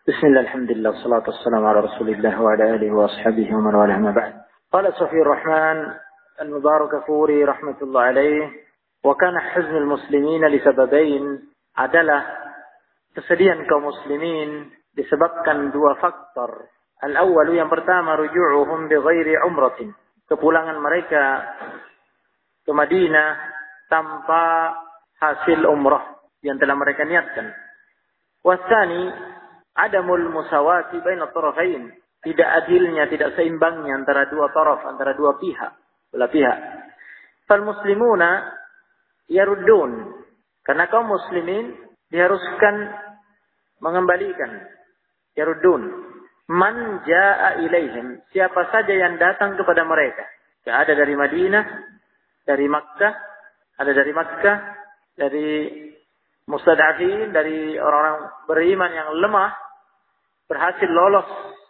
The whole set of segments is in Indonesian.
Bismillah, alhamdulillah, salatu wassalamu ala rasulillah wa ala alihi wa ashabihi wa man wala ma ba'd. Qala Safiyur Rahman al-Mubarakafuri rahmatullah alaih, wa kana huznul muslimin li sababain, adalah kesedihan kaum muslimin disebabkan dua faktor. Al-awwal, yang pertama, ruju'uhum bi ghairi umratin, kepulangan mereka ke Madinah tanpa hasil umrah yang telah mereka niatkan. Wasani, adamul musawati baina tarafain, tidak adilnya, tidak seimbangnya antara dua taraf, antara dua pihak, belah pihak. Fal muslimuna yaruddun, karena kaum muslimin diharuskan mengembalikan, yaruddun man jaa ilaihim, siapa saja yang datang kepada mereka. Ada dari Madinah, dari Makkah, ada dari Makkah, dari mustad'afin, dari orang-orang beriman yang lemah, berhasil lolos,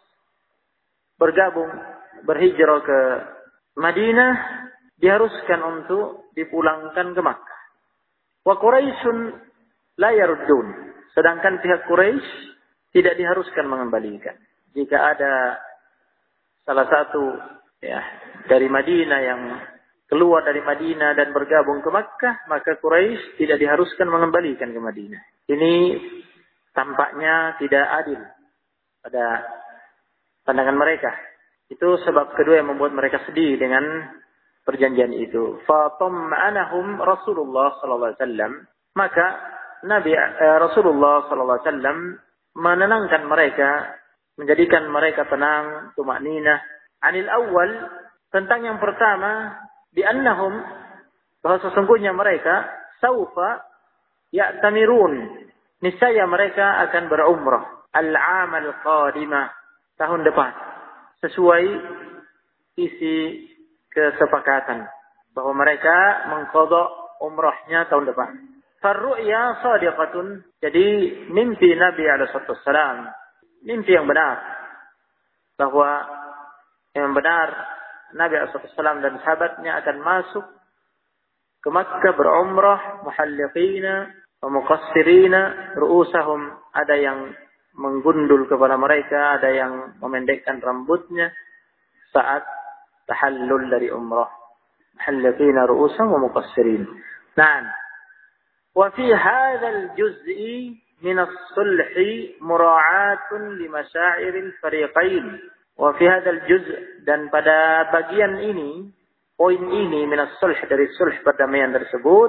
bergabung, berhijrah ke Madinah, diharuskan untuk dipulangkan ke Makkah. Wa Quraisyun la yaruddun, sedangkan pihak Quraisy tidak diharuskan mengembalikan. Jika ada salah satu dari Madinah yang keluar dari Madinah dan bergabung ke Makkah, maka Quraisy tidak diharuskan mengembalikan ke Madinah. Ini tampaknya tidak adil pada pandangan mereka. Itu sebab kedua yang membuat mereka sedih dengan perjanjian itu. Fatam'anahum Rasulullah sallallahu alaihi wasallam, maka Rasulullah sallallahu alaihi wasallam menenangkan mereka, menjadikan mereka tenang, tumakninah. Anil awal, tentang yang pertama, bi'annahum, bahwa sesungguhnya mereka saufa ya'tamirun, niscaya mereka akan berumrah al-amal qadimah, tahun depan, sesuai isi kesepakatan bahwa mereka mengqadha umrahnya tahun depan. Farru'ya sadiqatun, jadi mimpi Nabi alaihi wasallam, mimpi yang benar, bahwa yang benar Nabi SAW dan sahabatnya akan masuk ke Makkah berumrah muhalliqina wa muqassirina ru'usahum, ada yang menggundul kepala mereka, ada yang memendekkan rambutnya saat tahallul dari umrah. Muhalliqina ru'usahum wa muqassirin. Nah, wa fi hadzal juz'i min as-sulhi mura'atun li masyairil fariqain. Wa fi hadzal juz', dan pada bagian ini, poin ini, minas sulh, dari sulh perdamaian tersebut,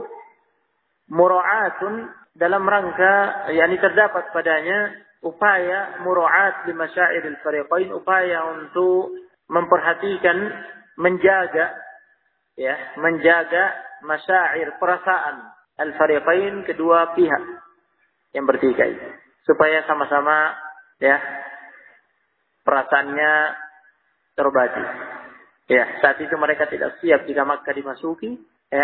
mura'atun, dalam rangka, yakni terdapat padanya upaya mura'at li masyairil fariqain, upaya untuk memperhatikan, menjaga masyair, perasaan al-fariqain, kedua pihak yang bertikai, supaya sama-sama perasaannya terobati. Saat itu mereka tidak siap jika Makkah dimasuki,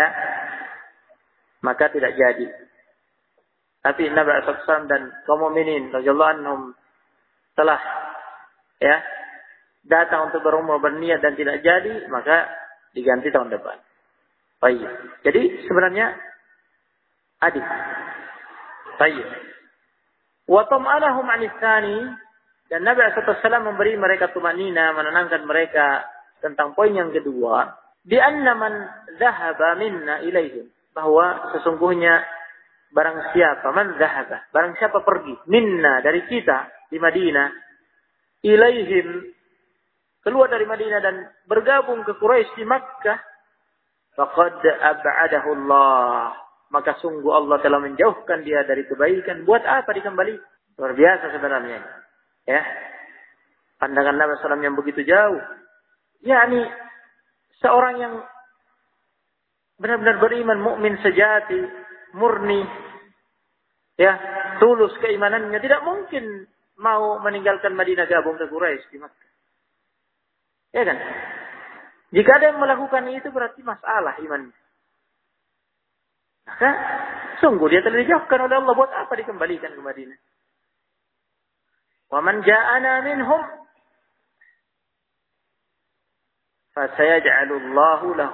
maka tidak jadi. Tapi Nabi SAW dan kaum mukminin radhiyallahu anhum telah datang untuk berumrah, berniat dan tidak jadi, maka diganti tahun depan. Baik. Jadi sebenarnya adil. Baik. Wa tam'anahum 'anis tsani, dan Nabi SAW memberi mereka tumanina, menenangkan mereka tentang poin yang kedua. Bi anna man dhahaba minna ilaihim, bahwa sesungguhnya barang siapa, man dhahaba, barang siapa pergi, minna, dari kita di Madinah, ilaihim, keluar dari Madinah dan bergabung ke Quraisy di Makkah, faqad ab'adahu Allah, maka sungguh Allah telah menjauhkan dia dari kebaikan. Buat apa dikembali? Luar biasa sebenarnya. Pandangan Nabi SAW yang begitu jauh. Yakni seorang yang benar-benar beriman, mukmin sejati, murni, tulus keimanannya, tidak mungkin mau meninggalkan Madinah gabung ke Quraisy di Makkah. Ya kan? Jika ada yang melakukan itu berarti masalah imannya. Maka sungguh dia telah dijauhkan oleh Allah. Buat apa dikembalikan ke Madinah? وَمَنْ جَاءَنَا مِنْهُمْ فَسَيَجْعَلُ اللَّهُ لَهُ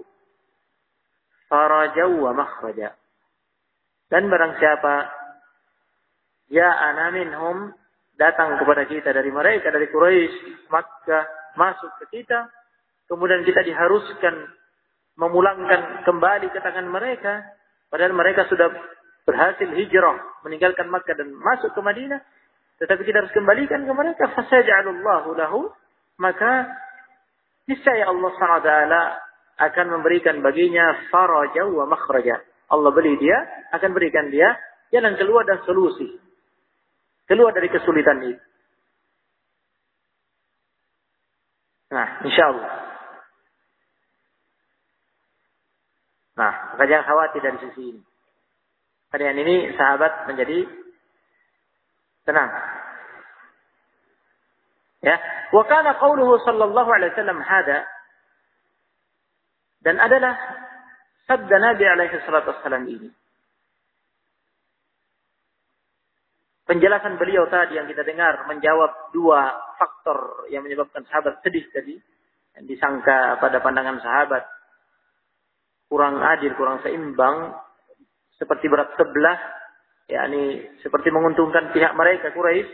فَرَجًا وَمَخْرَجًا. Dan barang siapa ja'ana minhum, datang kepada kita dari mereka, dari Quraisy, Makkah, masuk ke kita, kemudian kita diharuskan memulangkan kembali ke tangan mereka, padahal mereka sudah berhasil hijrah, meninggalkan Makkah dan masuk ke Madinah, tetapi kita harus kembalikan ke mereka. Fasaj'alullahu lahu, maka niscaya Allah SWT akan memberikan baginya faraja wa makhraja. Allah dia akan berikan dia jalan keluar dan solusi. Keluar dari kesulitan itu. Nah, insyaallah. Nah, maka jangan khawatir dari sisi ini. Kalian ini sahabat menjadi tenang. Ya, wa kana qauluhu sallallahu alaihi wasallam hada, dan adalah sabda Nabi alaihi salatu wasallam ini. Penjelasan beliau tadi yang kita dengar menjawab dua faktor yang menyebabkan sahabat sedih tadi, yang disangka pada pandangan sahabat kurang adil, kurang seimbang, seperti berat sebelah, yakni seperti menguntungkan pihak mereka Quraisy.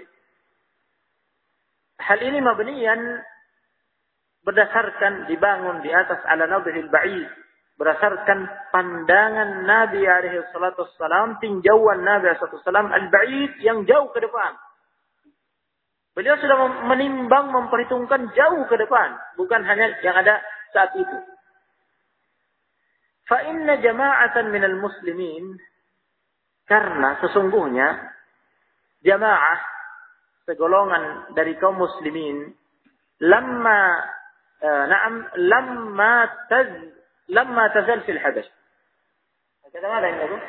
Hal ini mabniyan berdasarkan dibangun di atas ala nadhil ba'id, berdasarkan pandangan Nabi alaihi salatu wassalam, tinjauan Nabi alaihi salatu wassalam al-ba'id yang jauh ke depan. Beliau sudah menimbang, memperhitungkan jauh ke depan, bukan hanya yang ada saat itu. Fa inna jama'atan minal muslimin, karena sesungguhnya jamaah, segolongan dari kaum muslimin, lamma tazal fil Habash. Kata mana ini Abu?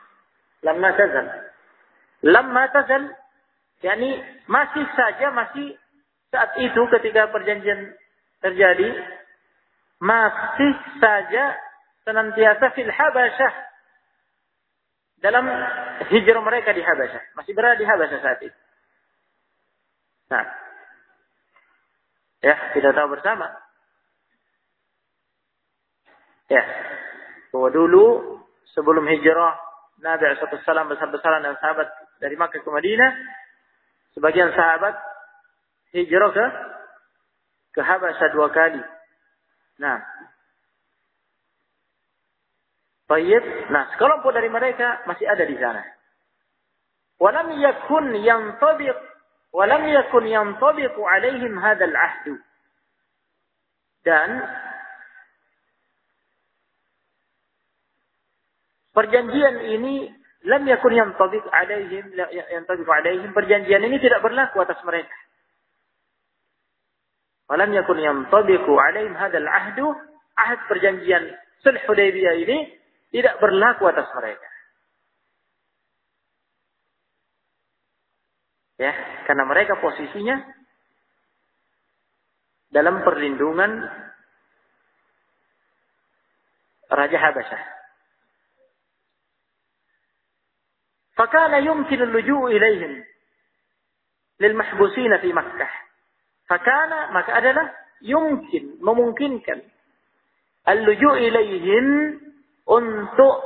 Lamma tazal, yakni masih saat itu ketika perjanjian terjadi, masih saja senantiasa fil Habasyah, dalam hijrah mereka di Habasyah, masih berada di Habasyah saat itu. Nah, ya, kita tahu bersama. Ya, bahwa dulu sebelum hijrah Nabi SAW besar-besaran dan sahabat dari Makkah ke Madinah, sebagian sahabat hijrah ke Habasyah 2 kali. Nah, baik. Nah, sekelompok dari mereka masih ada di sana. Walam yakun yantabiqu alaihim hadzal ahdu. Dan perjanjian ini lam yakun yantabiqu alaihim, perjanjian ini tidak berlaku atas mereka. Walam yakun yantabiqu alaihim hadzal ahdu, ahad perjanjian Sulh Hudaybiyah ini tidak berlaku atas mereka. Ya, karena mereka posisinya dalam perlindungan Raja Habasyah. Fakana yumkin al-luju' ilaihim lil mahbusina fi Makkah. Fakana, maka adalah yumkin, memungkinkan al-luju' ilaihim, untuk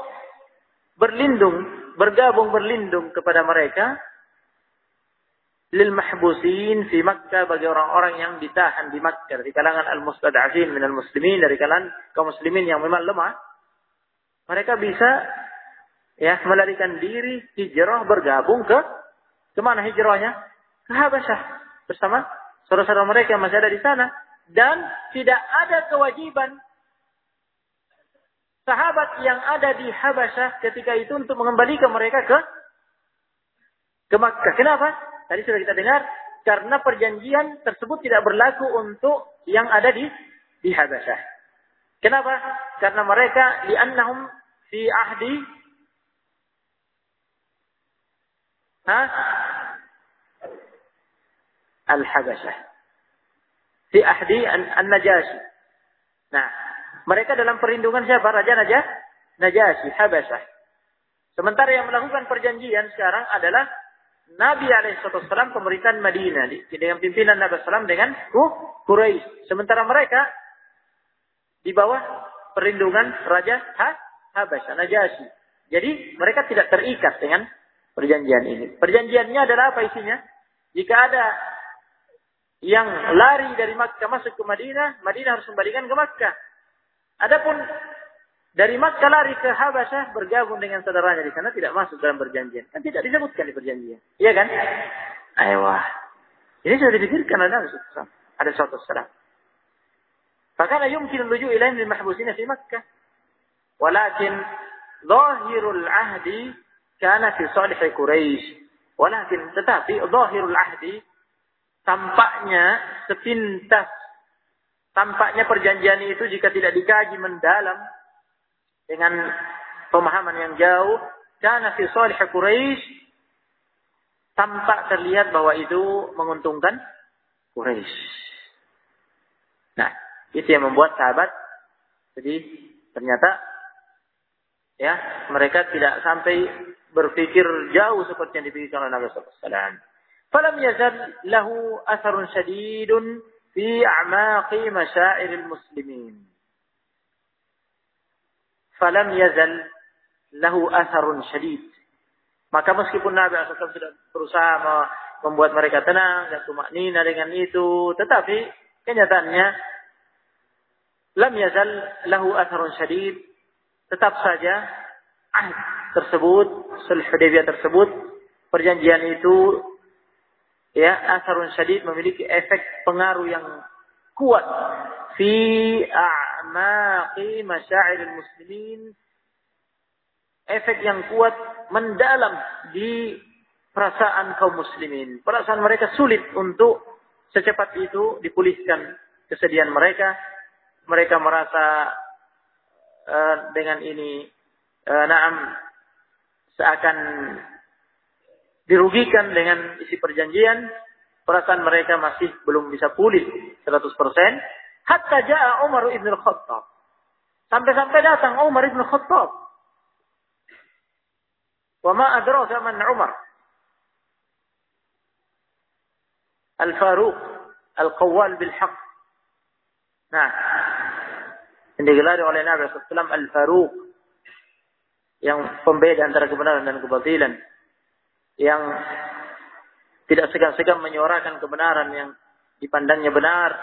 berlindung kepada mereka, lil mahbusin fi Makkah, bagi orang-orang yang ditahan di Makkah dari kalangan al-mustad'afin minal muslimin, dari kalangan kaum muslimin yang memang lemah. Mereka bisa melarikan diri, hijrah, bergabung ke mana hijrahnya? Ke Habasyah bersama saudara-saudara mereka yang masih ada di sana, dan tidak ada kewajiban sahabat yang ada di Habasyah ketika itu untuk mengembalikan mereka ke Makkah. Kenapa? Tadi sudah kita dengar, karena perjanjian tersebut tidak berlaku untuk yang ada di Habasyah. Kenapa? Karena mereka li'annahum fi ahdi al-Habasyah. Fi ahdi an-Najashi. Nah, mereka dalam perlindungan siapa? Raja Najasyi, Habasyah. Sementara yang melakukan perjanjian sekarang adalah Nabi alaihissalam, pemerintahan Madinah dengan pimpinan Nabi SAW dengan Quraisy. Sementara mereka di bawah perlindungan Raja Habasyah, Najasyi. Jadi mereka tidak terikat dengan perjanjian ini. Perjanjiannya adalah apa isinya? Jika ada yang lari dari Makkah masuk ke Madinah, Madinah harus kembalikan ke Makkah. Adapun dari Makkah lari ke Habasyah bergabung dengan saudaranya di sana tidak masuk dalam perjanjian. Kan tidak disebutkan di perjanjian. Iya kan? Aiyah. Ini sudah dipikirkan oleh Nabi SAW. Ada suatu salah. Fakana yumkin luju ilaihim lil mahbusina fi Makkah. Walakin zahirul ahdi kana fi salih Quraisy. Walakin tetapi zahirul ahdi tampaknya sepintas, tampaknya perjanjian itu jika tidak dikaji mendalam dengan pemahaman yang jauh, karena fi salih Quraisy, tampak terlihat bahwa itu menguntungkan Quraisy. Nah, itu yang membuat sahabat jadi ternyata ya mereka tidak sampai berpikir jauh seperti yang dipikirkan oleh Nabi sallallahu alaihi wasallam. فلم يزل له أثر شديد في أعماق مشاعر المسلمين. فلم يزل له أثر شديد. Maka meskipun Nabi SAW sudah berusaha membuat mereka tenang dan tumaknina dengan itu, tetapi kenyataannya lam yazal lahu atharun syadid, tetap saja ahd tersebut, sulh Hudaybiyah tersebut, perjanjian itu ya, asarun syadid memiliki efek pengaruh yang kuat fi a'maqi masyairil muslimin, efek yang kuat mendalam di perasaan kaum muslimin. Perasaan mereka sulit untuk secepat itu dipulihkan kesedihan mereka. Mereka merasa dengan ini seakan dirugikan dengan isi perjanjian, perasaan mereka masih belum bisa pulih 100%. Hatta ja'a Umar ibn al-Khattab. Sampai-sampai datang Umar ibn al-Khattab. Wa ma adraka man Umar. Al-Faruq, al-Qawwal bil haqq. Nah, yang digelari oleh Nabi SAW Al-Faruq, yang pembeda antara kebenaran dan kebatilan, yang tidak segan-segan menyuarakan kebenaran yang dipandangnya benar.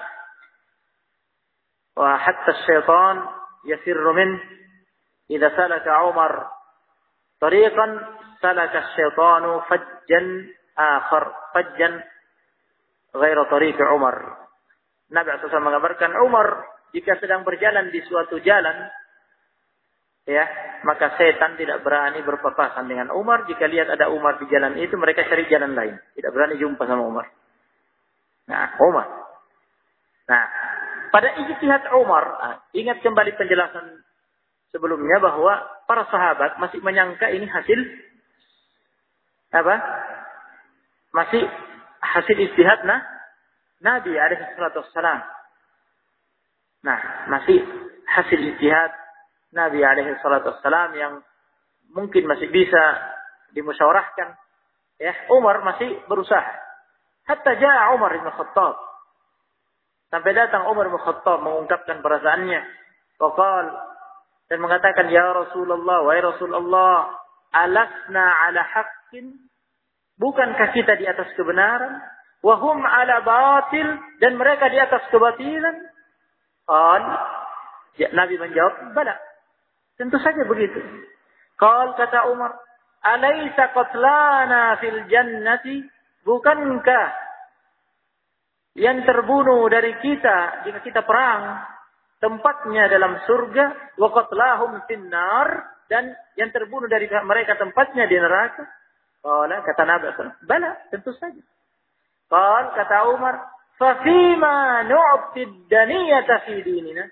Wa hatta syaitan yasirru min idza salaka Umar tariqan salaka syaitanu fajjan akhar, fajjan ghaira tariq Umar. Nabi SAW mengabarkan Umar jika sedang berjalan di suatu jalan, ya, maka setan tidak berani berpapasan dengan Umar. Jika lihat ada Umar di jalan itu, mereka cari jalan lain. Tidak berani jumpa sama Umar. Nah, Umar. Nah, pada ijtihad Umar, ingat kembali penjelasan sebelumnya bahwa para sahabat masih menyangka ini hasil apa? Masih hasil ijtihad Nabi alaihi salatu wassalam. Nah, masih hasil ijtihad Nabi alaihi salatu wassalam yang mungkin masih bisa dimusyawarahkan. Ya, Umar masih berusaha. Hatta ja'a Umar bin Khattab. Sampai datang Umar bin Khattab mengungkapkan perasaannya. Waqal, dan mengatakan, ya Rasulullah, wahai Rasulullah, alasna ala haqqin, bukankah kita di atas kebenaran? Wahum ala batil, dan mereka di atas kebatilan. Qal, Nabi menjawab, bala. Tentu saja begitu. Qal, kata Umar, alaysa qatlana fil jannati, bukankah yang terbunuh dari kita jika kita perang tempatnya dalam surga, wa qatlahum finnar, dan yang terbunuh dari mereka tempatnya di neraka? Qala, kata Nabi sallallahu, bala, tentu saja. Qal, kata Umar, fa fima nu'ti ad-daniyata fi dinina.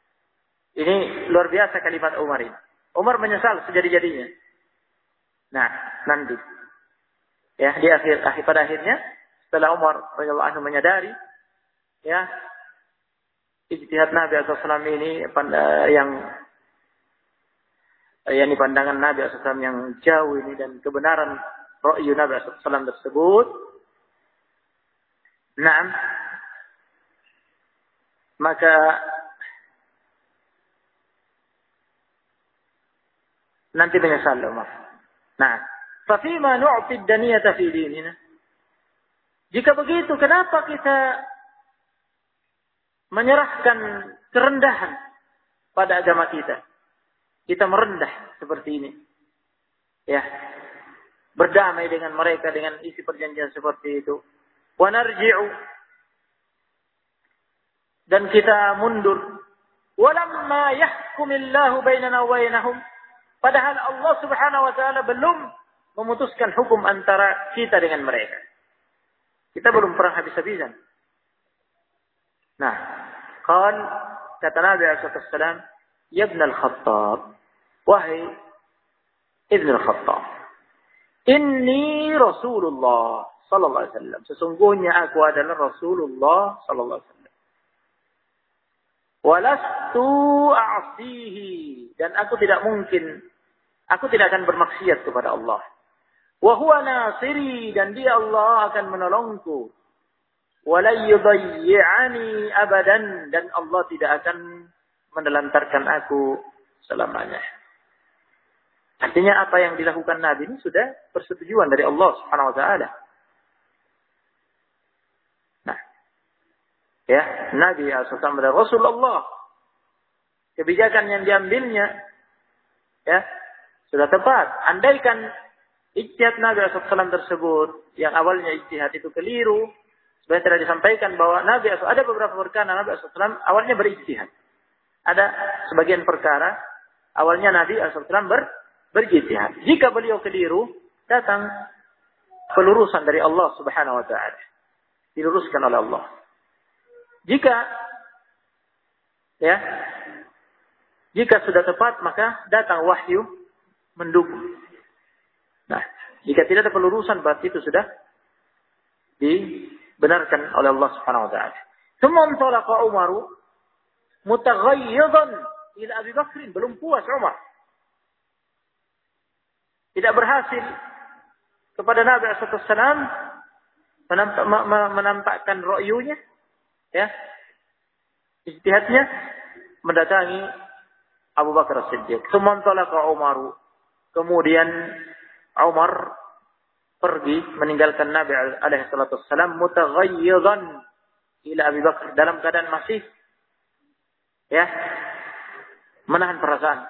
Ini luar biasa kalimat Umar ini. Umar menyesal sejadi-jadinya. Nah, nanti. Ya, di pada akhirnya setelah Umar radhiyallahu anhu menyadari ya ijtihad Nabi SAW ini yang pandangan Nabi SAW yang jauh ini dan kebenaran ra'yu Nabi SAW tersebut. Nah, maka nanti menyesal Umar. Nah, fa fima nu'ti ad-daniyata fi dinina. Jika begitu, kenapa kita menyerahkan kerendahan pada agama kita? Kita merendah seperti ini. Ya. Berdamai dengan mereka dengan isi perjanjian seperti itu. Wa narji'u. Dan kita mundur. Walamma yahkumillahu bainana wa bainahum. Padahal Allah Subhanahu wa taala belum memutuskan hukum antara kita dengan mereka. Kita belum perang habis-habisan. Nah, kata Nabi SAW, Ya Ibn al-Khattab, wahai Ibn al-Khattab, Inni Rasulullah sallallahu alaihi wasallam. Sesungguhnya aku adalah Rasulullah sallallahu alaihi wasallam. Walastu a'sihi, dan aku tidak akan bermaksiat kepada Allah. Wa huwa nasiri, dan dia Allah akan menolongku. Wa la yudayyi'ani abadan, dan Allah tidak akan menelantarkan aku selamanya. Artinya apa yang dilakukan Nabi ini sudah persetujuan dari Allah Subhanahu wa taala. Nah, ya, Nabi SAW adalah Rasulullah. Kebijakan yang diambilnya ya sudah tepat. Andaikan ijtihad Nabi SAW tersebut, yang awalnya ijtihad itu keliru, sebenarnya telah disampaikan bahwa Nabi SAW, ada beberapa perkara Nabi SAW awalnya berijtihad. Ada sebagian perkara awalnya Nabi SAW berijtihad. Jika beliau keliru, datang pelurusan dari Allah Subhanahu wa taala. Diluruskan oleh Allah. Jika sudah tepat, maka datang wahyu mendukung. Nah, jika tidak ada pelurusan, berarti itu sudah dibenarkan oleh Allah Subhanahu wa taala. Tsumma intalaqa Umaru mutaghayyidan ila Abi Bakr. Belum puas Umar. Tidak berhasil kepada Nabi SAW menampakkan ra'yunya, ya, ijtihadnya, mendatangi Abu Bakar As-Siddiq. Tsumma intalaqa Umaru. Kemudian Umar pergi meninggalkan Nabi alaihi salatu wassalam mutaghayyidan ila Abi Bakar, dalam keadaan masih ya menahan perasaan.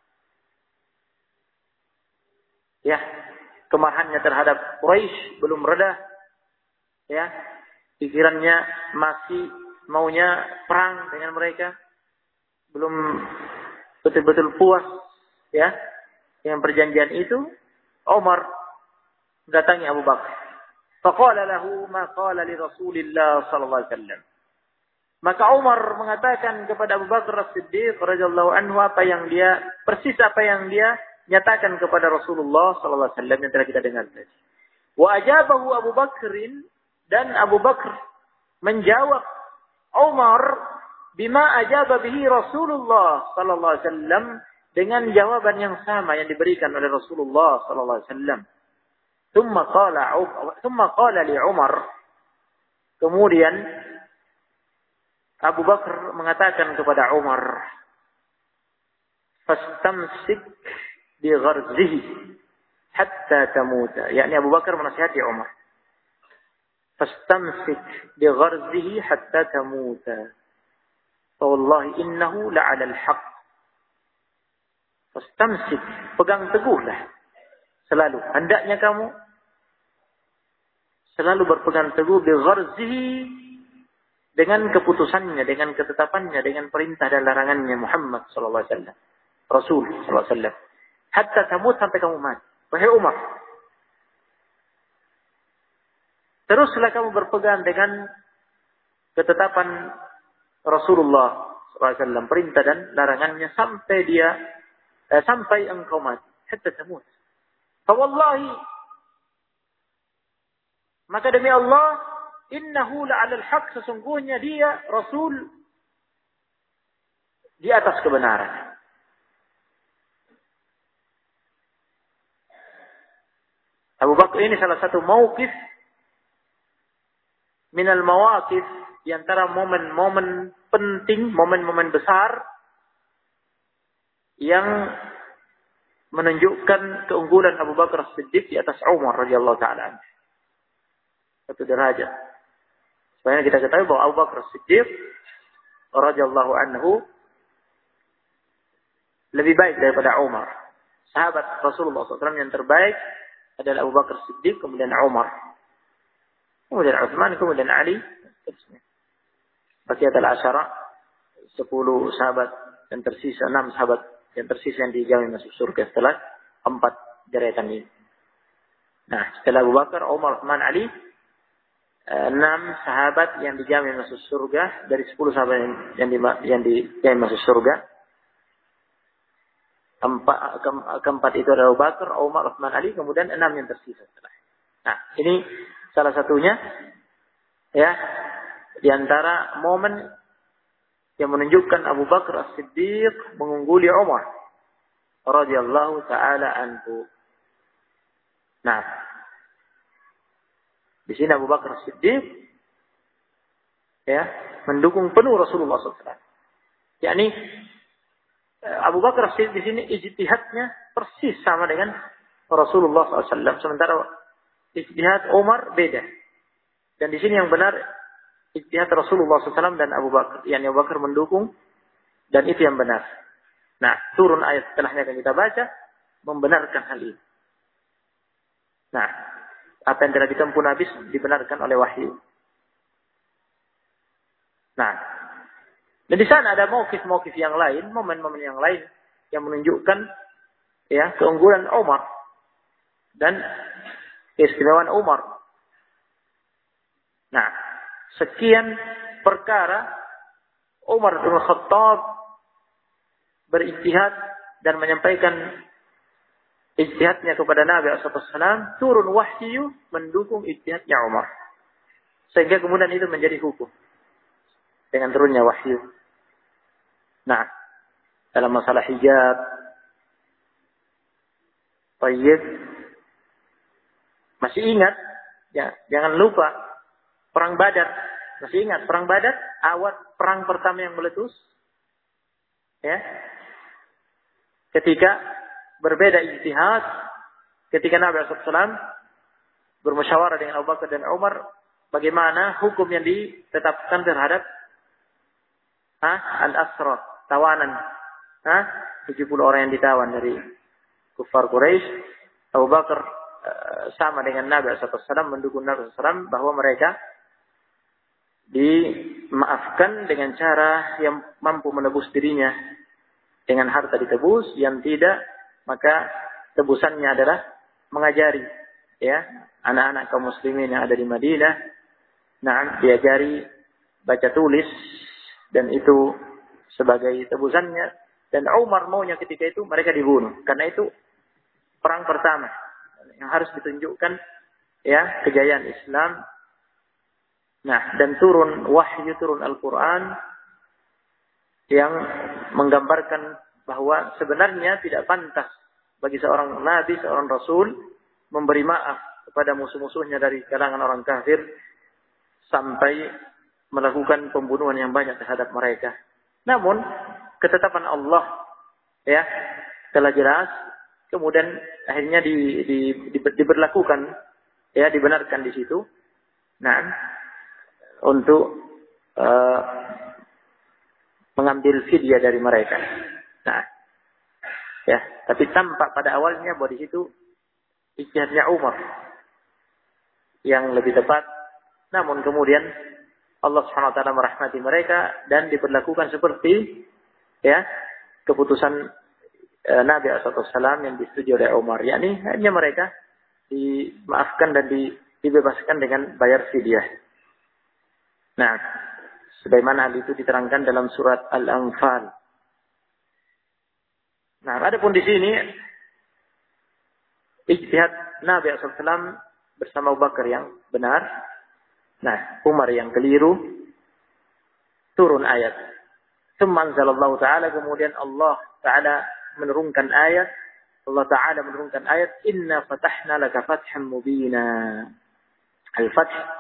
Ya, kemarahannya terhadap Quraisy belum reda. Ya, pikirannya masih maunya perang dengan mereka. Belum betul-betul puas ya dengan perjanjian itu. Umar mendatangi Abu Bakar. Faqala lahu ma qala li Rasulillah sallallahu alaihi wasallam. Maka Umar mengatakan kepada Abu Bakar As-Siddiq radhiyallahu anhu persis apa yang dia nyatakan kepada Rasulullah sallallahu alaihi wasallam yang telah kita dengar tadi. Wa ajabahu Abu Bakrin, dan Abu Bakar menjawab Umar bima ajaba bihi Rasulullah sallallahu alaihi wasallam, dengan jawaban yang sama yang diberikan oleh Rasulullah sallallahu alaihi wasallam. Tsumma qala li Umar. Kemudian Abu Bakar mengatakan kepada Umar, "Fastamsik bi gharzihi hatta tamuta." Yakni Abu Bakar menasihati Umar. "Fastamsik bi gharzihi hatta tamuta. Fa wallahi innahu la'ala al-haqq." Fastamsik, pegang teguhlah. Selalu, hendaknya kamu selalu berpegang teguh bi gharzihi, dengan keputusannya, dengan ketetapannya, dengan perintah dan larangannya Muhammad sallallahu alaihi wasallam, Rasul sallallahu alaihi wasallam. Hatta tamut, sampai kamu mati. Wahai Umar, teruslah kamu berpegang dengan ketetapan Rasulullah sallallahu alaihi wasallam, perintah dan larangannya sampai engkau mati. Hatta tamut. Fa wallahi, maka demi Allah, innahu la'ala al-haq, sesungguhnya dia Rasul di atas kebenaran. Abu Bakar ini salah satu mauqif minal mawaqif, di antara momen-momen penting, momen-momen besar yang menunjukkan keunggulan Abu Bakar As-Siddiq di atas Umar radhiyallahu taala. satu derajat. Supaya kita ketahui bahwa Abu Bakar Siddiq radhiyallahu anhu lebih baik daripada Umar. Sahabat Rasulullah SAW yang terbaik adalah Abu Bakar Siddiq, kemudian Umar, kemudian Utsman, kemudian Ali. Baqiyat al-asyara, 10 sahabat dan tersisa 6 sahabat yang tersisa yang dijamin masuk surga setelah 4 deretan ini. Nah, setelah Abu Bakar, Umar, Utsman, Ali, 6 sahabat yang dijamin masuk surga dari 10 sahabat yang dijamin masuk surga. Keempat itu adalah Abu Bakar, Umar, Utsman, Ali, kemudian 6 yang tersisa setelah. Nah, ini salah satunya ya di antara momen yang menunjukkan Abu Bakar As-Siddiq mengungguli Umar radhiyallahu taala anhu. Nah, di sini Abu Bakar As-Siddiq ya mendukung penuh Rasulullah SAW. Yakni Abu Bakar As-Siddiq di sini ijtihadnya persis sama dengan Rasulullah SAW. Sementara ijtihad Umar beda. Dan di sini yang benar ijtihad Rasulullah SAW dan Abu Bakar. Yang Abu Bakar mendukung dan itu yang benar. Nah, turun ayat setelahnya yang kita baca membenarkan hal ini. Nah, apa yang telah ditempuh Nabi dibenarkan oleh wahyu. Nah, dan di sana ada mauqif-mauqif yang lain, momen-momen yang lain yang menunjukkan ya keunggulan Umar dan keistimewaan Umar. Nah, sekian perkara Umar bin Khattab berijtihad dan menyampaikan ijtihadnya kepada Nabi SAW, turun wahyu mendukung ijtihadnya Umar. Sehingga kemudian itu menjadi hukum dengan turunnya wahyu. Nah, dalam masalah hijab, tayyib, masih ingat? Ya, jangan lupa perang Badar. Masih ingat perang Badar? Awal perang pertama yang meletus. Ya. Ketika berbeda ijtihad, ketika Nabi SAW bermusyawarah dengan Abu Bakar dan Umar, bagaimana hukum yang ditetapkan terhadap al-asra, tawanan, 70 orang yang ditawan dari kufar Quraisy. Abu Bakar sama dengan Nabi SAW, mendukung Nabi SAW bahwa mereka dimaafkan dengan cara yang mampu menebus dirinya dengan harta ditebus, yang tidak maka tebusannya adalah mengajari ya anak-anak kaum muslimin yang ada di Madinah, diajari baca tulis, dan itu sebagai tebusannya. Dan Umar maunya ketika itu mereka dibunuh, karena itu perang pertama yang harus ditunjukkan ya kejayaan Islam. Nah, dan turun wahyu, turun Al-Quran yang menggambarkan bahwa sebenarnya tidak pantas bagi seorang nabi, seorang rasul memberi maaf kepada musuh-musuhnya dari kalangan orang kafir sampai melakukan pembunuhan yang banyak terhadap mereka. Namun ketetapan Allah ya telah jelas, kemudian akhirnya diberlakukan ya, dibenarkan di situ. Nah, untuk mengambil fidyah dari mereka. Nah, ya, tapi tampak pada awalnya bahwa di situ ijtihadnya Umar yang lebih tepat. Namun kemudian Allah Subhanahu wa taala merahmati mereka dan diberlakukan seperti ya keputusan Nabi SAW yang disetujui oleh Umar. Yakni hanya mereka dimaafkan dan dibebaskan dengan bayar fidyah. Nah, sebagaimana hal itu diterangkan dalam surat Al-Anfal. Nah, adapun di sini ijtihad Nabi SAW bersama Abu Bakar yang benar. Nah, Umar yang keliru. Turun ayat. Tsumma anzalallahu ta'ala, kemudian Allah Ta'ala menurunkan ayat. Allah Ta'ala menurunkan ayat, Inna fatahna laka fathan mubina. Al-Fath.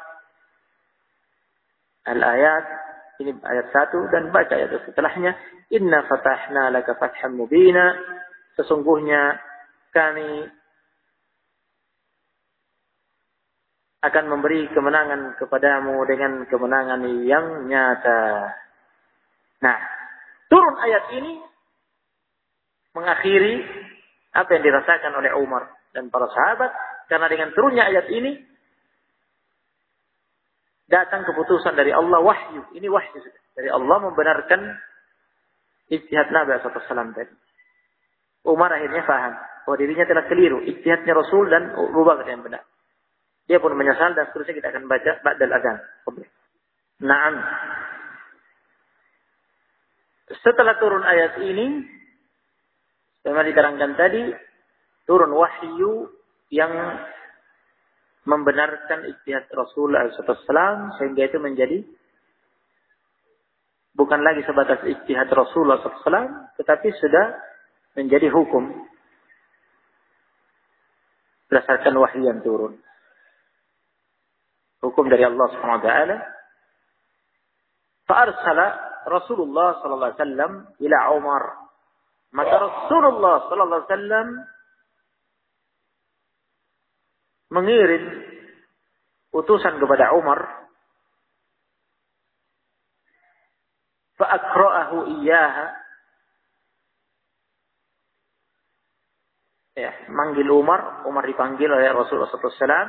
Al-ayat, ini ayat 1 dan baca ayat setelahnya. Inna fatahna laka fathan mubina. Sesungguhnya kami akan memberi kemenangan kepadamu dengan kemenangan yang nyata. Nah, turun ayat ini mengakhiri apa yang dirasakan oleh Umar dan para sahabat, karena dengan turunnya ayat ini datang keputusan dari Allah, wahyu. Ini wahyu dari Allah membenarkan ijtihad Nabi SAW tadi. Umar akhirnya faham bahwa dirinya telah keliru, ijtihadnya Rasul dan rubah yang benar. Dia pun menyesal dan seterusnya kita akan baca ba'dal adzan. Naam. Setelah turun ayat ini, seperti diterangkan tadi, turun wahyu yang membenarkan ijtihad Rasul SAW, sehingga itu menjadi bukan lagi sebatas ijtihad Rasulullah SAW, tetapi sudah menjadi hukum berdasarkan wahyu yang turun. Hukum dari Allah Subhanahu wa taala. Fa'arsala Rasulullah sallallahu alaihi wasallam ila Umar. Maka Rasulullah sallallahu alaihi wasallam mengirim utusan kepada Umar. Fa'akra'ahu iyyaha. Ya, manggil Umar dipanggil oleh Rasulullah sallallahu alaihi wasallam.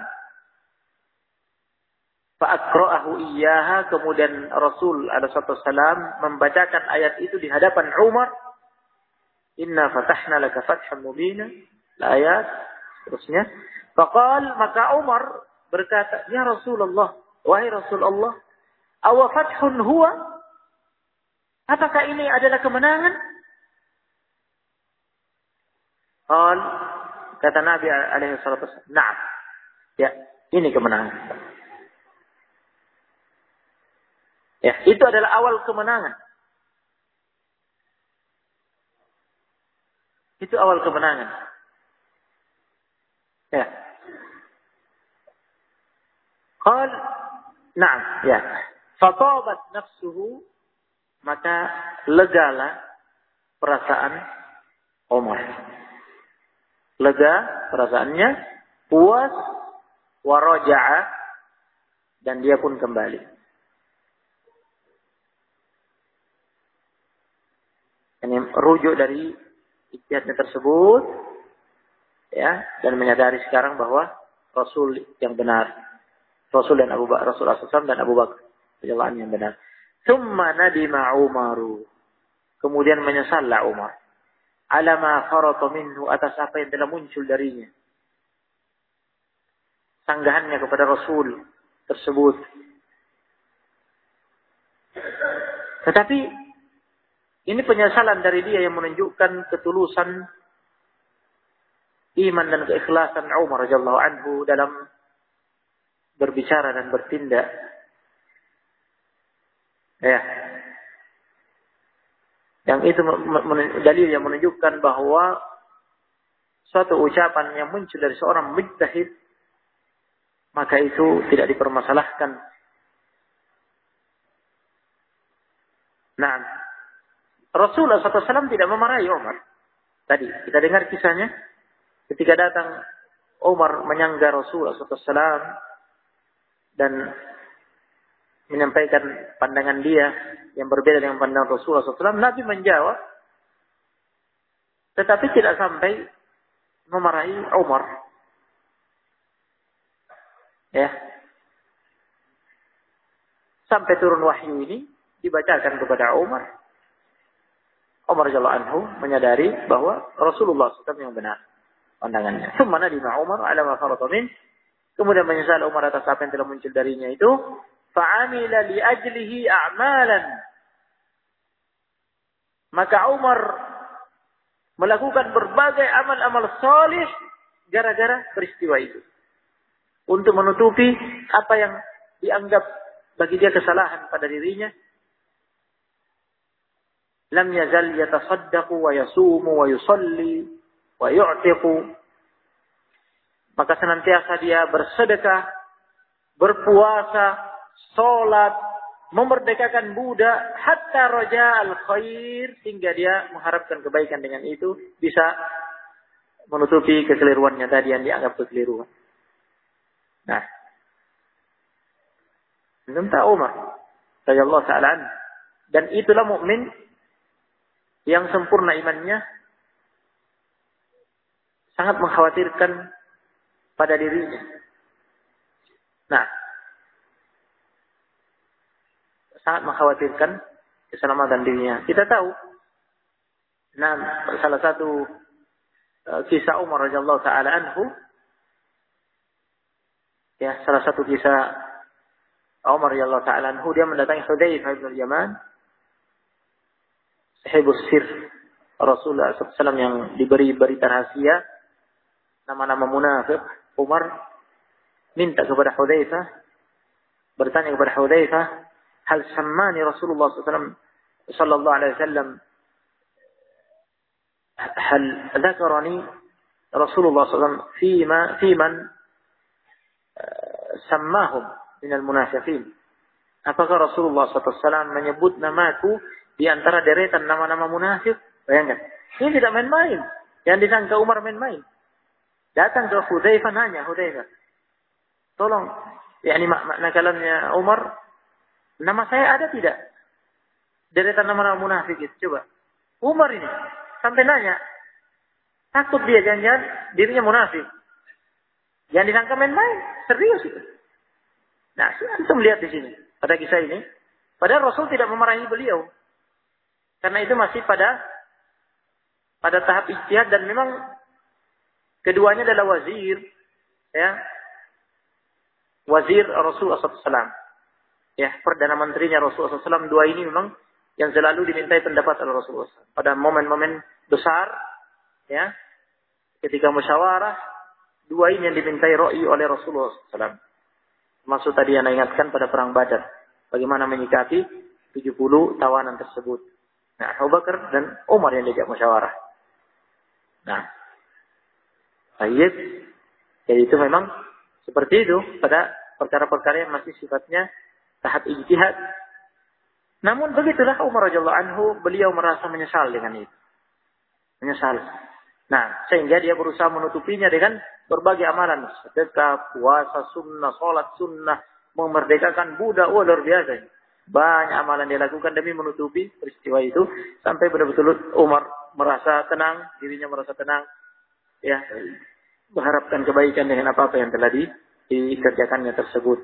Fa'akra'ahu iyyaha, kemudian Rasul alaihissalam membacakan ayat itu di hadapan Umar. Inna fatahna laka fathan mubina, ayat terusnya. Faqal, maka Umar berkata, ya Rasulullah, wahai Rasulullah, awa fathun huwa? Apakah ini adalah kemenangan? Qal, kata Nabi alaihissalam, na'am. Ya, ini kemenangan. Ya, itu adalah awal kemenangan. Itu awal kemenangan. Ya. Qal, na'am, ya. Fatabat nafsuhu, maka legalah perasaan Umar. Lega perasaannya, puas, wa raja'a, dan dia pun kembali. Ini rujuk dari ijtihadnya tersebut, ya, dan menyadari sekarang bahwa Rasul yang benar, Rasul dan Abu Bakar, Rasul SAW dan Abu Bakar radhiyallahu yang benar. Tsumma nadima Umaru, kemudian menyesallah Umar, ala ma farata minhu, atas apa yang telah muncul darinya, sanggahannya kepada Rasul tersebut. Tetapi ini penyesalan dari dia yang menunjukkan ketulusan iman dan keikhlasan Umar radhiyallahu anhu dalam berbicara dan bertindak. Ya. Yang itu dalil yang menunjukkan bahwa suatu ucapan yang muncul dari seorang mujtahid, maka itu tidak dipermasalahkan. Nah, Rasulullah SAW tidak memarahi Umar. Tadi kita dengar kisahnya ketika datang Umar menyangga Rasulullah SAW dan menyampaikan pandangan dia yang berbeda dengan pandangan Rasulullah SAW. Nabi menjawab, tetapi tidak sampai memarahi Umar. Ya, sampai turun wahyu ini dibacakan kepada Umar. Umar radhiyallahu anhu menyadari bahwa Rasulullah SAW yang benar pandangannya. Tsumma nadima Umar ala ma farata min, kemudian menyesal Umar atas apa yang telah muncul darinya itu. Fa'amila li ajlihi a'malan, maka Umar melakukan berbagai amal-amal salih gara-gara peristiwa itu, untuk menutupi apa yang dianggap bagi dia kesalahan pada dirinya. Lam yazal yatasaddaqu wa yasumu wa yusalli wa yu'tiqu, maka senantiasa dia bersedekah, berpuasa, salat, memerdekakan budak, hatta raja al-khair, hingga dia mengharapkan kebaikan dengan itu bisa menutupi kekeliruannya tadi yang dianggap kekeliruan. Nah, Antum tahu Umar radhiyallahu ta'ala anhu. Dan itulah mukmin yang sempurna imannya, sangat mengkhawatirkan pada dirinya. Nah, sangat mengkhawatirkan keselamatan dirinya. Kita tahu, nah, salah satu kisah Umar radhiyallahu ta'ala anhu, ya, salah satu kisah Umar radhiyallahu ta'ala anhu, dia mendatangi Hudzaifah bin Yaman, sahibus sir Rasulullah SAW yang diberi berita rahasia, nama-nama munafik. Umar minta kepada Hudzaifah, bertanya kepada Hudzaifah, hal sammani Rasulullah SAW sallallahu alaihi wasallam, hal dzakarani Rasulullah SAW fi man sammahum minal munafiqin. Apakah Rasulullah SAW menyebut namaku di antara deretan nama-nama munafik? Bayangkan, ini tidak main-main. Yang disangka Umar main-main. Datang ke Hudzaifah, nanya Hudzaifah, tolong, yakni makna kalamnya Umar, nama saya ada tidak deretan nama-nama munafik itu? Coba Umar ini sampai nanya, takut dia jangan-jangan dirinya munafik. Yang disangka main-main, serius itu. Nah, antum lihat di sini pada kisah ini, padahal Rasul tidak memarahi beliau, karena itu masih pada tahap ijtihad, dan memang keduanya adalah wazir, ya, wazir Rasulullah SAW, ya, perdana menterinya Rasulullah SAW. Dua ini memang yang selalu dimintai pendapat oleh Rasulullah SAW. Pada momen-momen besar, ya, ketika musyawarah, dua ini yang dimintai ra'i oleh Rasulullah SAW. Maksud tadi yang ingatkan pada perang Badar, bagaimana menyikapi 70 tawanan tersebut. Nah, Abu Bakar dan Umar yang diajak musyawarah. Nah, baik. Jadi itu memang seperti itu pada perkara-perkara yang masih sifatnya tahap ijtihad. Namun begitulah Umar radhiyallahu anhu, beliau merasa menyesal dengan itu. Menyesal. Nah, sehingga dia berusaha menutupinya dengan berbagai amalan. Sedekah, puasa sunnah, sholat sunnah, memerdekakan budak. Wah, luar biasa. Banyak amalan dia lakukan demi menutupi peristiwa itu. Sampai benar-benar Umar merasa tenang, dirinya merasa tenang. Ya, mengharapkan kebaikan dengan apa-apa yang telah dikerjakannya tersebut.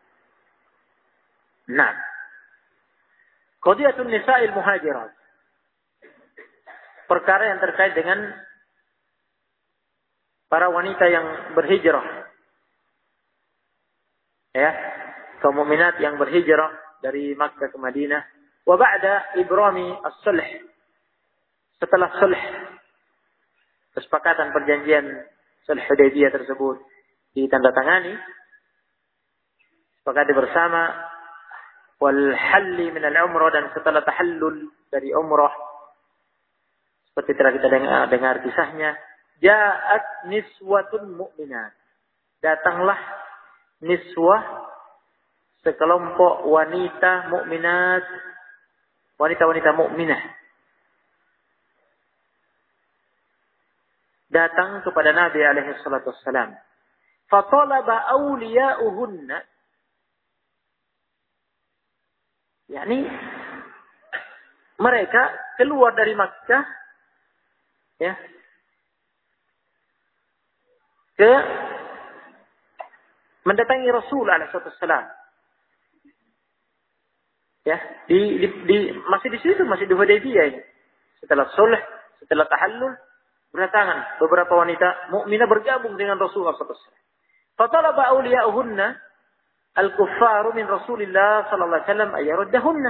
Nah, qadiyatun nisa'il muhajirat. Perkara yang terkait dengan para wanita yang berhijrah. Ya, kaum mukminat yang berhijrah dari Makkah ke Madinah. Wa ba'da ibrami as-sulh. Setelah sulh, kesepakatan perjanjian sulh Hudaybiyah tersebut ditandatangani, sepakati bersama, wal halli min al-umrah, dan setelah tahallul dari umrah, seperti telah kita dengar kisahnya, ja'at niswatun mu'minat, datanglah niswah, sekelompok wanita mukminat, wanita-wanita mukminah, datang kepada Nabi alaihi salatu wassalam. Fatalaba awliya'uhunna, yakni mereka keluar dari Makkah, ya, ke mendatangi Rasul alaihi salatu wassalam. Ya, masih di situ, masih di Hudaybiyah ini. Setelah sulh, setelah tahallul, berdatangan beberapa wanita mukminah bergabung dengan Rasulullah SAW. Fatalaba awliya'uhunna al-kuffaru min Rasulillah sallallahu alaihi wasallam ayaruddahunna.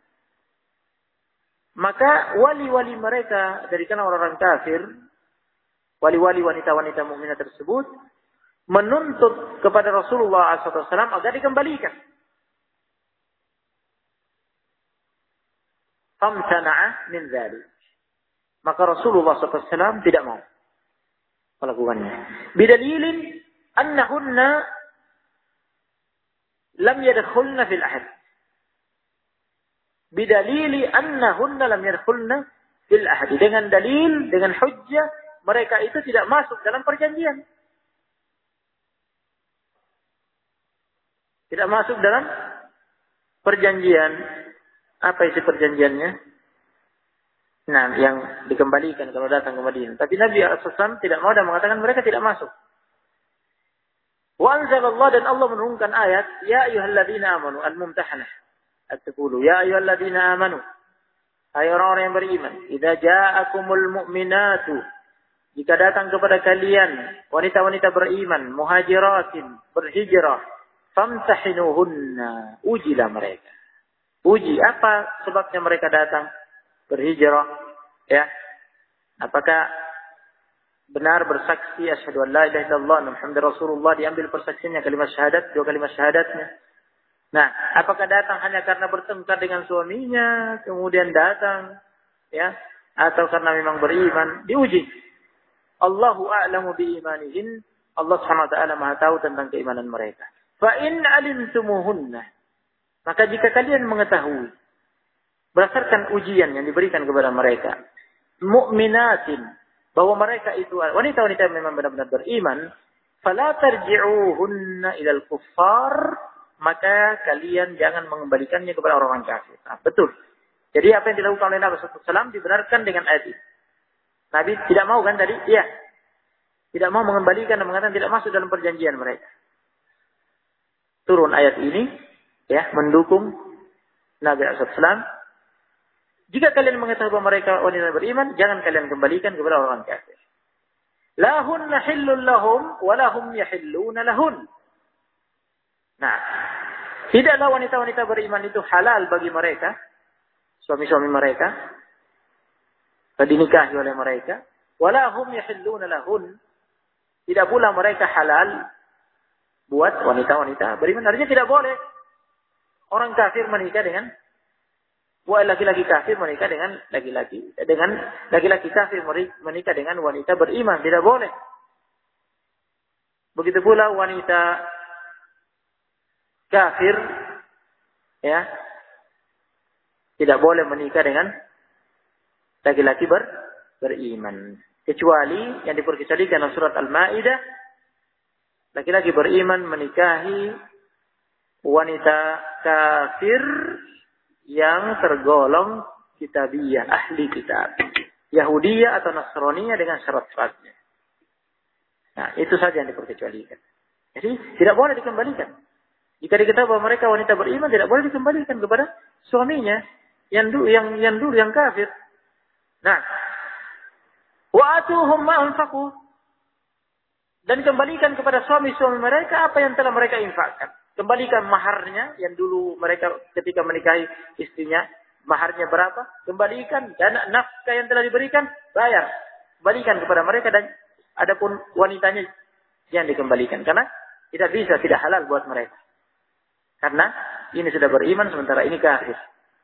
Maka wali-wali mereka dari kalangan orang kafir, wali-wali wanita-wanita mukminah tersebut menuntut kepada Rasulullah SAW agar dikembalikan. Famtana'a min dzalik. Maka Rasulullah SAW tidak mau melakukannya. Bidalilin annahunna lam yadkhulna fil ahd. Bidalili annahunna lam yadkhulna fil ahd. Dengan dalil, dengan hujjah, mereka itu tidak masuk dalam perjanjian. Tidak masuk dalam perjanjian. Apa isi perjanjiannya? Nah, yang dikembalikan kalau datang ke Madinah. Tapi Nabi SAW tidak mau dan mengatakan mereka tidak masuk. Wa anzalallah, dan Allah menurunkan ayat, ya ayyuhalladzina amanu al-mumtahanah. At-taqulu ya ayyuhalladzina amanu. Hai orang-orang yang beriman, idza ja'akumul mu'minatu, jika datang kepada kalian wanita-wanita beriman, muhajiratin, berhijrah, famtahinuhunna, ujilah mereka. Uji apa sebabnya mereka datang berhijrah, ya? Apakah benar bersaksi asyhadu an la ilaha illallah Muhammadur Rasulullah, diambil persaksiannya kalimat syahadat, dua kalimat syahadatnya. Nah, apakah datang hanya karena bertengkar dengan suaminya kemudian datang, ya? Atau karena memang beriman? Diuji. Allahu a'lamu bi imanihin. Allah Subhanahu wa taala Maha tahu tentang keimanan mereka. Fa in alimtumuhunna, maka jika kalian mengetahui berdasarkan ujian yang diberikan kepada mereka, mu'minatin, bahwa mereka itu wanita-wanita yang memang benar-benar beriman, fala tarji'uhunna ilal kuffar, maka kalian jangan mengembalikannya kepada orang-orang kafir. Nah, betul. Jadi apa yang dilakukan oleh Nabi SAW dibenarkan dengan ayat ini. Nabi tidak mau kan tadi? Iya. Tidak mau mengembalikan dan mengatakan tidak masuk dalam perjanjian mereka. Turun ayat ini, ya, mendukung Nabi SAW. Jika kalian mengetahui bahwa mereka wanita beriman, jangan kalian kembalikan kepada orang kafir. Lahunna hillun lahum, walahum yahilluna lahun. Nah, tidaklah wanita-wanita beriman itu halal bagi mereka, suami-suami mereka, dinikahi oleh mereka. Walahum yahilluna lahun. Tidak pula mereka halal buat wanita-wanita beriman. Artinya tidak boleh orang kafir menikah dengan laki-laki kafir menikah dengan laki-laki kafir menikah dengan wanita beriman. Tidak boleh. Begitu pula wanita kafir, ya, tidak boleh menikah dengan laki-laki beriman. Kecuali yang diperkecualikan dalam surat Al-Maidah, laki-laki beriman menikahi wanita kafir yang tergolong kitabiyah, ahli kitab, Yahudiyah atau Nasraniyah dengan syarat-syaratnya. Nah, itu saja yang diperkecualikan. Jadi tidak boleh dikembalikan. Jika diketahui bahwa mereka wanita beriman, tidak boleh dikembalikan kepada suaminya yang dulu yang kafir. Nah, wa atuhum ma anfaqu, dan kembalikan kepada suami-suami mereka apa yang telah mereka infakkan. Kembalikan maharnya yang dulu mereka ketika menikahi istrinya, maharnya berapa? Kembalikan, dan nafkah yang telah diberikan bayar. Kembalikan kepada mereka, dan adapun wanitanya jangan dikembalikan karena tidak halal buat mereka. Karena ini sudah beriman sementara ini kafir.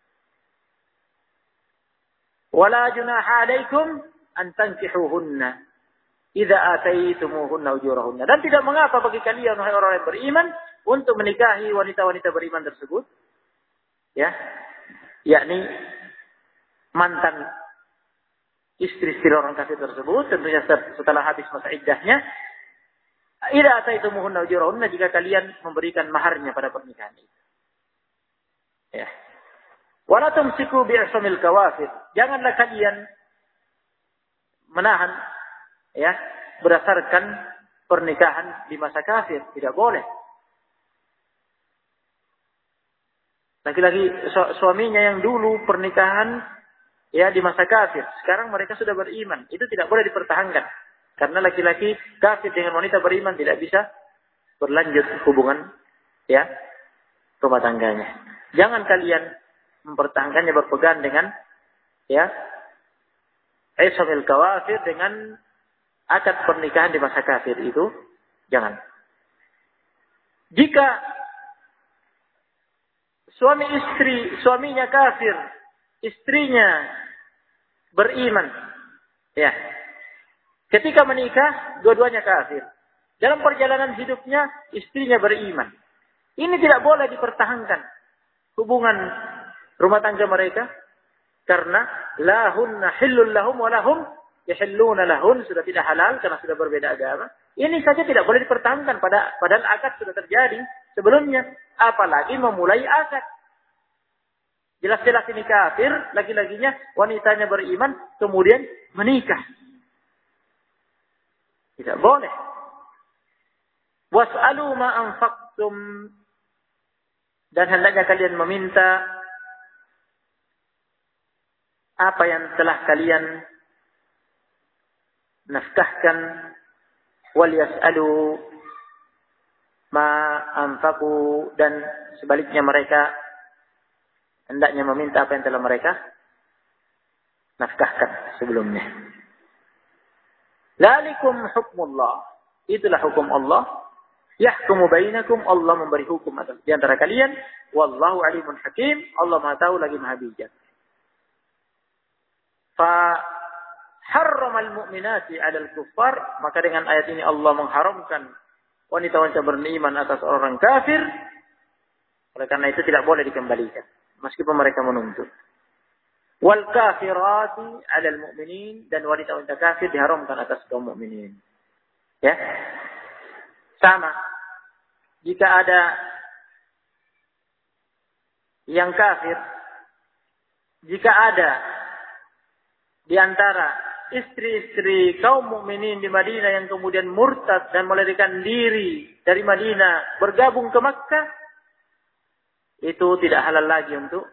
Wala junaha alaikum an tankihuhunna idza ataitumuhunna ujurahunna. Dan tidak mengapa bagi kalian wahai orang yang beriman untuk menikahi wanita-wanita beriman tersebut, ya, yakni mantan istri-istri orang kafir tersebut, tentunya setelah habis masa iddahnya. Idza ataitumuhunna ujurahunna, jika kalian memberikan maharnya pada pernikahan itu. Ya. Wala tumsiku bi'samil kawafir. Janganlah kalian menahan, ya, berdasarkan pernikahan di masa kafir, tidak boleh. Laki-laki suaminya yang dulu pernikahan, ya, di masa kafir, sekarang mereka sudah beriman, itu tidak boleh dipertahankan. Karena laki-laki kafir dengan wanita beriman tidak bisa berlanjut hubungan, ya, rumah tangganya. Jangan kalian mempertahankannya berpegang dengan, ya, Aisyamil kawafir, dengan akad pernikahan di masa kafir itu, jangan. Jika suaminya kafir, istrinya beriman, ya, ketika menikah dua-duanya kafir, dalam perjalanan hidupnya istrinya beriman, ini tidak boleh dipertahankan hubungan rumah tangga mereka, karena lahunna hillul lahum wa lahum yahilluna lahun, sudah tidak halal karena sudah berbeda agama. Ini saja tidak boleh dipertahankan padahal akad sudah terjadi sebelumnya, apalagi memulai akad. Jelas-jelas ini kafir, laki-lakinya, wanitanya beriman, kemudian menikah. Tidak boleh. Was'alu ma anfaqtum, dan hendaknya kalian meminta apa yang telah kalian nafkahkan. Wal yas'alu ma anfaqu, dan sebaliknya mereka hendaknya meminta apa yang telah mereka nafkahkan sebelumnya. Dzalikum hukmullah. Itulah hukum Allah. Yahkumu bainakum. Allah memberi hukum di antara kalian. Wallahu alimun hakim. Allah Maha tahu lagi Maha bijak. Fa harramal mu'minati 'alal kuffar, maka dengan ayat ini Allah mengharamkan wanita-wanita beriman atas orang kafir. Oleh karena itu tidak boleh dikembalikan meskipun mereka menuntut. Wal kafirati 'alal mu'minin, dan wanita-wanita kafir diharamkan atas kaum mukminin. Ya. Sama. Jika ada yang kafir, jika ada di antara istri-istri kaum mukminin di Madinah yang kemudian murtad dan melarikan diri dari Madinah bergabung ke Makkah, itu tidak halal lagi untuk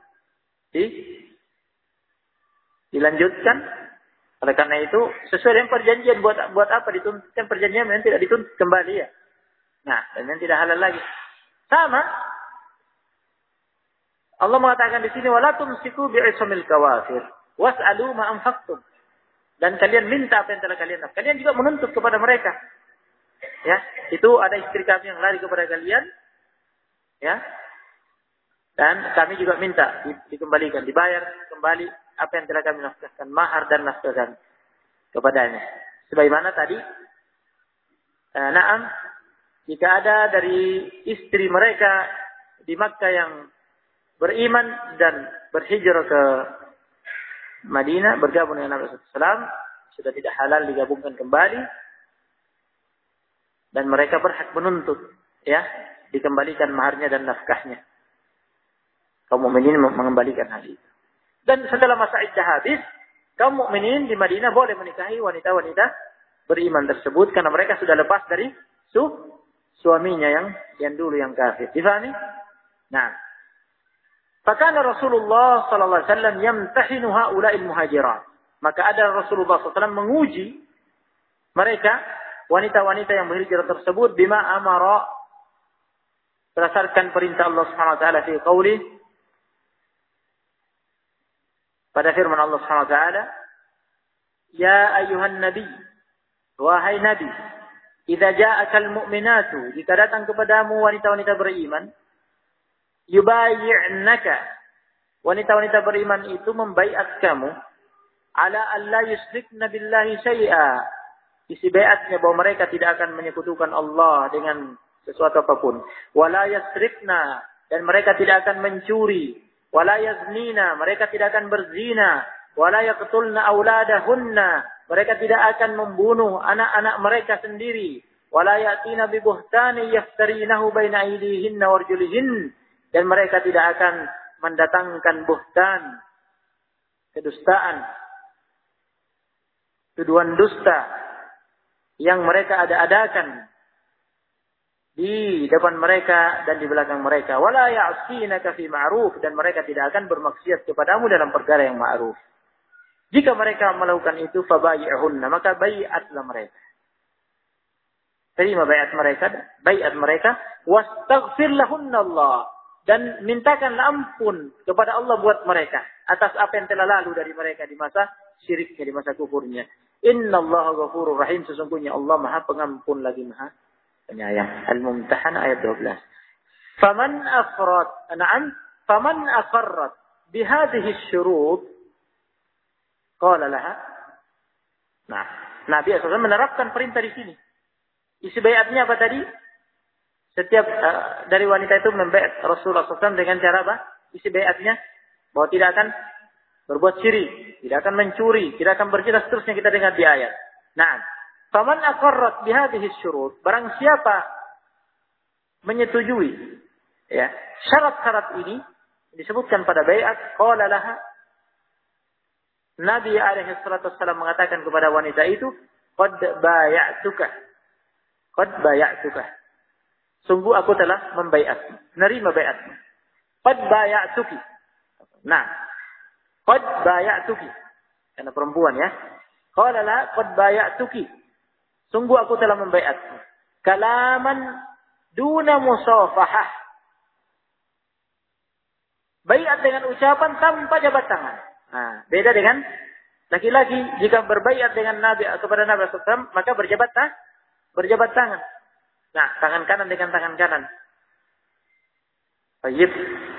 dilanjutkan. Oleh karena itu, sesuai dengan perjanjian, buat apa dituntutkan perjanjian yang tidak dituntut kembali ya. Nah, dan yang tidak halal lagi. Sama. Allah mengatakan di sini, wala tumsiku bi'isamil kawafir was'alu ma anfaqtum. Dan kalian minta apa yang telah kalian nafkahkan. Kalian juga menuntut kepada mereka. Ya, itu ada istri kami yang lari kepada kalian. Ya. Dan kami juga minta dikembalikan, dibayar kembali apa yang telah kami nafkahkan, mahar dan nafkahkan kepadanya. Sebagaimana tadi, na'am, jika ada dari istri mereka di Makkah yang beriman dan berhijrah ke Madinah, bergabung dengan Nabi SAW, sudah tidak halal digabungkan kembali, dan mereka berhak menuntut, ya, dikembalikan maharnya dan nafkahnya. Kaum mukminin mengembalikan hal itu. Dan setelah masa iddah habis, kaum mukminin di Madinah boleh menikahi wanita-wanita beriman tersebut karena mereka sudah lepas dari suaminya yang dulu yang kafir. Difahami? Nah, fakana Rasulullah sallallahu alaihi wasallam yamtahinu haula'il muhajirat. Maka ada Rasulullah sallallahu alaihi wasallam menguji mereka wanita-wanita yang berhijrah tersebut bima amara, berdasarkan perintah Allah Subhanahu wa taala fi qauli, pada firman Allah Subhanahu wa taala, ya ayyuhan nabi, wahai nabi, idza ja'akal mu'minatu, jika datang kepadamu wanita-wanita beriman, yubayyi'naka, wanita-wanita beriman itu membaiat kamu, ala alla yusyrikna billahi syai'a, isi baiatnya bahwa mereka tidak akan menyekutukan Allah dengan sesuatu apapun, wala yasrikna, dan mereka tidak akan mencuri, wala yaznina, mereka tidak akan berzina, wala yaqtulna auladahunna, mereka tidak akan membunuh anak-anak mereka sendiri, wala yatina bi buhtani yaftarinahu baina aydihinna warjulihin, dan mereka tidak akan mendatangkan buhtan, kedustaan, tuduhan dusta yang mereka ada-adakan di depan mereka dan di belakang mereka. Wala ya'sinaka fi ma'ruf, dan mereka tidak akan bermaksiat kepadamu dalam perkara yang ma'ruf. Jika mereka melakukan itu, fabayi'hunna, maka bai'atlah mereka. Terima bai'at mereka, wastaghfir lahunna Allah, dan mintakanlah ampun kepada Allah buat mereka atas apa yang telah lalu dari mereka di masa syiriknya, di masa kufurnya. Innallaha ghafurur rahim, sesungguhnya Allah Maha Pengampun lagi Maha Penyayang. Al-Mumtahanah ayat 12. Faman aqarrat bihadhihi syurut qala laha. Nah, Nabi SAW menerapkan perintah di sini. Isi baiatnya apa tadi? Setiap dari wanita itu membaiat Rasulullah SAW dengan cara apa? Isi baiatnya bahwa tidak akan berbuat syirik, tidak akan mencuri, tidak akan berzina, seterusnya kita dengar di ayat. Nah, faman aqarrat bihadhihi syurut, barang siapa menyetujui ya syarat-syarat ini, disebutkan pada bai'at, qala laha, Nabi alaihi salatu wassalam mengatakan kepada wanita itu, qad bay'atuka. Qad bay'atuka. Sungguh aku telah membaiatmu, nerima baiatmu. Qad bay'atuki. Nah, qad bay'atuki. Karena perempuan ya. Qala la qad bay'atuki. Sungguh aku telah membaiatmu. Kalaman duna musafahah. Baiat dengan ucapan tanpa jabat tangan. Nah, beda dengan laki-laki jika berbaiat dengan Nabi kepada Nabi SAW, maka berjabat tangan. Nah, tangan kanan dengan tangan kanan. Baik.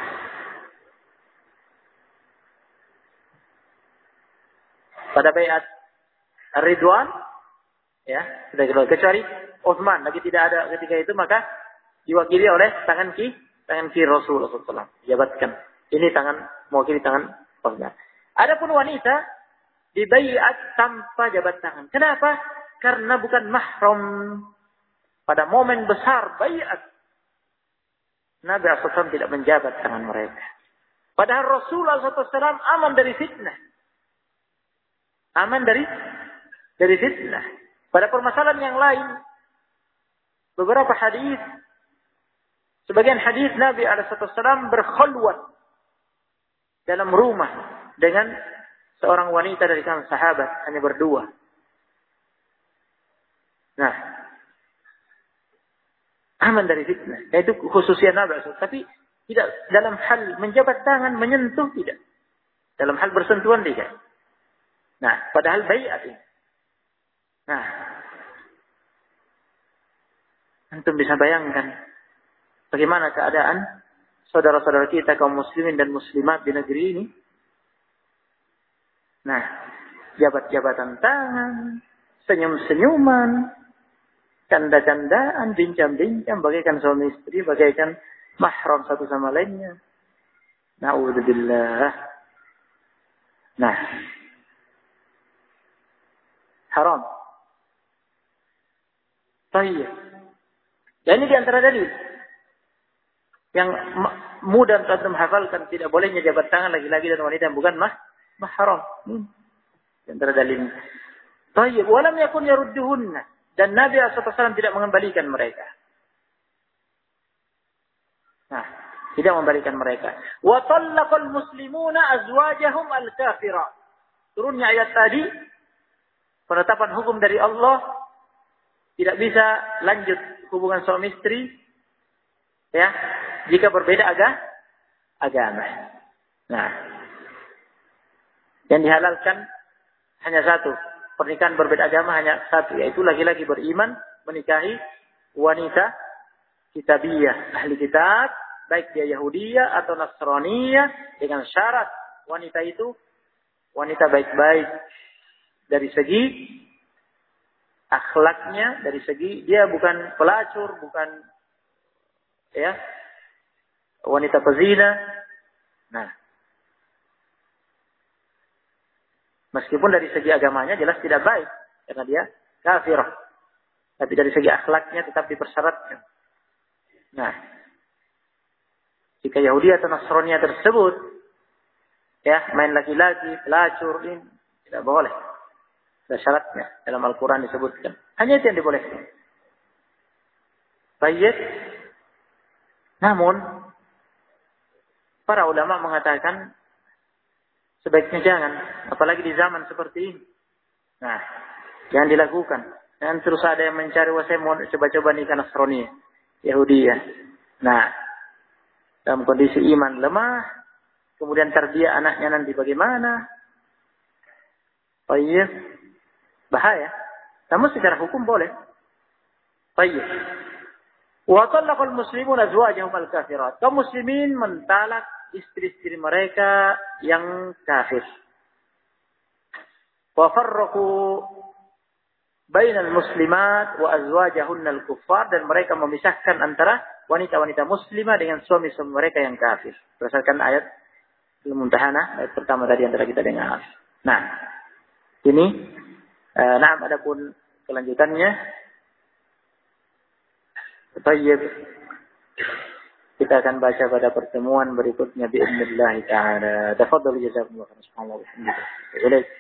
Pada baiat Ridwan, ya, sudah kecuali Utsman lagi tidak ada ketika itu, maka diwakili oleh tangan kiri Rasulullah SAW. Jabatkan. Ini tangan mewakili tangan Rasulullah. Adapun wanita dibaiat tanpa jabat tangan. Kenapa? Karena bukan mahram. Pada momen besar baiat, Nabi SAW tidak menjabat tangan mereka. Padahal Rasulullah SAW aman dari fitnah. Aman dari fitnah. Pada permasalahan yang lain, beberapa hadis, sebagian hadis Nabi SAW berkhulwat dalam rumah dengan seorang wanita dari kalangan sahabat, hanya berdua. Nah, aman dari fitnah. Itu khususnya Nabi SAW. Tapi tidak dalam hal menjabat tangan, menyentuh, tidak. Dalam hal bersentuhan tidak. Nah, padahal baiat ini. Nah, antum bisa bayangkan bagaimana keadaan saudara-saudara kita kaum muslimin dan muslimat di negeri ini. Nah, jabat-jabatan tangan, senyum-senyuman, canda-candaan, bincang-bincang, bagaikan suami istri, bagaikan mahram satu sama lainnya. Na'udzubillah. Nah, haram. Baik. Dan ini diantara dalil yang mudah untuk antum hafalkan, tidak bolehnya jabat tangan laki-laki dan wanita yang bukan mahram. Antara dalil. Baik, walam yakun yarudduhunna, dan Nabi SAW tidak mengembalikan mereka. Nah, tidak mengembalikan mereka. Wa tallaqal muslimuna azwajahum al-kafira. Turunnya ayat tadi, penetapan hukum dari Allah, tidak bisa lanjut hubungan suami istri, ya, jika berbeda agama. Nah, yang dihalalkan hanya satu. Pernikahan berbeda agama hanya satu, yaitu laki-laki beriman menikahi wanita kitabiyah, ahli kitab, baik dia Yahudiyah atau Nasraniyah, dengan syarat wanita itu wanita baik-baik dari segi akhlaknya, dari segi dia bukan pelacur, bukan ya wanita pezina. Nah, meskipun dari segi agamanya jelas tidak baik karena dia kafirah, tapi dari segi akhlaknya tetap dipersyaratkan. Nah, jika Yahudi atau Nasrani tersebut ya main laki-laki, pelacur, ini tidak boleh. Ada syaratnya dalam Al-Quran disebutkan. Hanya itu yang dibolehkan. Baik. Namun para ulama mengatakan sebaiknya jangan, apalagi di zaman seperti ini. Nah, jangan dilakukan. Dan terus ada yang mencari, wah saya mau coba-coba nikah Nasrani, Yahudiyah. Nah, dalam kondisi iman lemah, kemudian terbiak anaknya nanti bagaimana? Baik. Bahaya. Namun secara hukum boleh. Baik. Wa talaqal muslimun azwajahum al-kafirat. Kaum muslimin mentalak istri-istri mereka yang kafir. Wa farraqu bainal muslimat wa azwajahunna al-kuffar, dan mereka memisahkan antara wanita-wanita muslimah dengan suami-suami mereka yang kafir. Berdasarkan ayat Al-Mumtahanah, ayat pertama tadi yang telah kita dengar. Nah, ini adapun kelanjutannya. Baik. kita akan baca pada pertemuan berikutnya biidznillah taala. Tafadhal jazakumullah khairan.